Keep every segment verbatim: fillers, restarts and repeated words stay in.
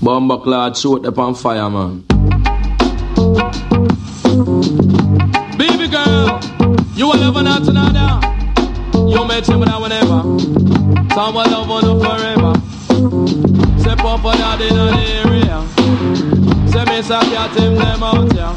Bomber clad shoot up on fire, man. Baby girl, you will love not another. You met him now whenever. Someone love on you forever. Step up for that in the area. Say me so cat him them out here.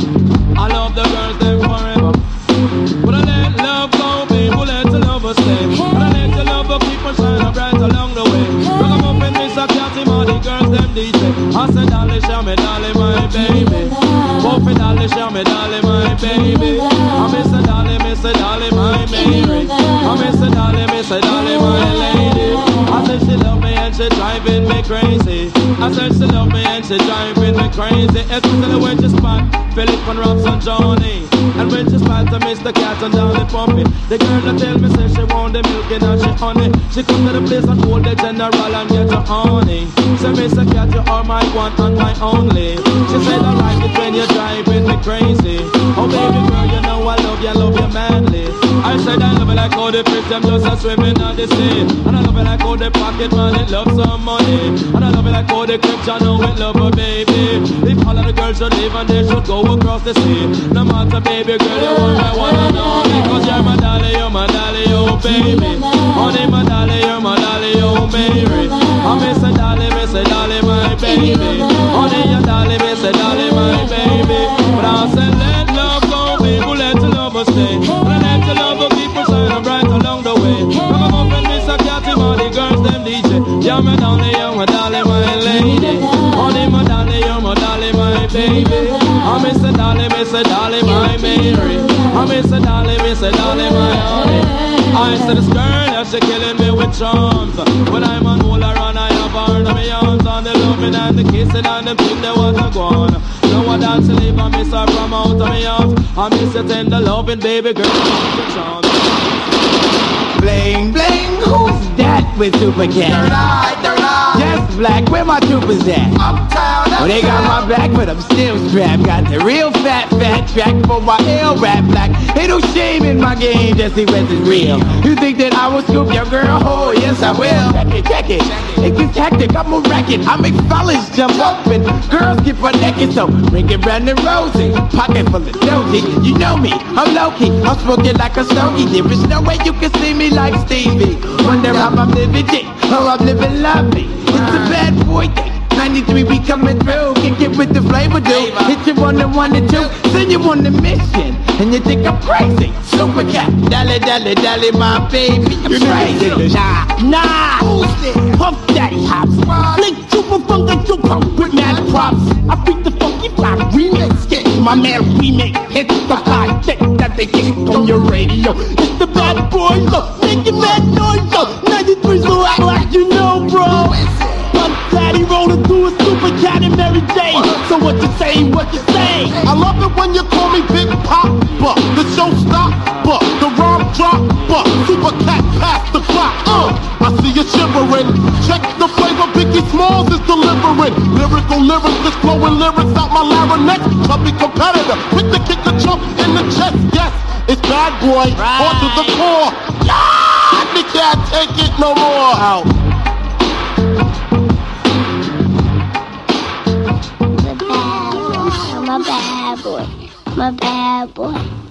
I love the girls them forever. But I let love go, baby, let the love stay. But I let the love keep on shining bright along the way. Rock 'em up and miss a cat him all the girls them D J. I said, darling, show me, darling, my baby. Buff it, darling, show me, darling, my baby. I miss a darling, miss a darling, my Mary. I miss a darling, miss a darling, my lady. I said she love me and she driving me crazy. I said she love me and she driving me crazy. Especially when she spot Philip and Robson Johnny. And when she spot to Mister Cat and Dolly Pumpy. The girl that tell me say she want the milk and she honey. She come to the place and hold the general and get her honey. Say Mister Cat, you are my one and my only. She said I like it when you're driving me crazy. Oh baby girl, you know I love you, I love you manly. I said I love it like all the fish, them just a swimming on the sea. And I love it like all the pocket money, love some money. And I love it like all the crips, I know it love her baby. If all of the girls should live and they should go across the sea. No matter baby girl, you want my one and only. Cause you're my dolly, you're my dolly, oh baby. Honey, my dolly, you're my dolly, oh Mary. I miss a dolly, miss a dolly, my baby. Honey, your dolly, miss a dolly, my baby. But I said let love go, baby, let the love stay. But let the love keep on shining bright along the way. Come on up and miss a cat, all the girls, them D J. You're my dolly, you're my dolly, my lady. Honey, my dolly, you're my dolly, my baby. I miss a dolly, miss a dolly, my Mary. I miss a dolly, miss a dolly, my honey. I said this girl, yeah, she killing me with charms. When I'm on all around, I have her in my arms. On the loving and the kissing and the thing that was a gone. No one dance to leave, I miss her from out of my arms. I miss her tender loving, baby girl, the charms. Bling, bling, who's that with Super Cat? Third eye, third eye. Yes, Black, where my troopers at? Uptown, uptown. Well, they got my back, but I'm still strapped. Got the real fat, fat track for my L rap Black. Ain't no shame in my game, just see what's real. You think that I will scoop your girl? Oh, yes, I will. Check it, check it. It gets hectic, I'm a racket. I make fellas jump up and girls get my naked. So bring it round and rosy. Pocket full of doji. You know me, I'm low key. I'm smoking like a stogie. There is no way you can see me like Stevie. Wonder how I'm living it, how I'm living lovely. It's a bad boy day. ninety-three, we coming through. Kick it with the flavor, dude. Hit you on the one and two. Send you on the mission. And you think I'm crazy. Super Cat. Dolly, dolly, dolly, my baby. You're crazy. Nah, nah. Who's there? Puff Daddy Hops. Link super funk and super with mad props. I beat the funky fly remix. Get my man remake. Hit the high tech that they kick on your radio. It's the bad boy, look. Making mad noise, look. ninety-three, so act like you know, bro. Daddy rolling through a Super Cat and Mary Jane. So what you say, what you say? I love it when you call me Big Papa, the showstopper, the rhyme dropper, Super Cat past the clock. Uh, I see you shivering. Check the flavor Biggie Smalls is delivering. Lyrical lyrics, just flowing lyrics out my larynx. Chubby competitor, quick to kick the chump in the chest. Yes, it's bad boy, right. On to the core. Ah, they can't take it no more. Out. My bad boy, my bad boy.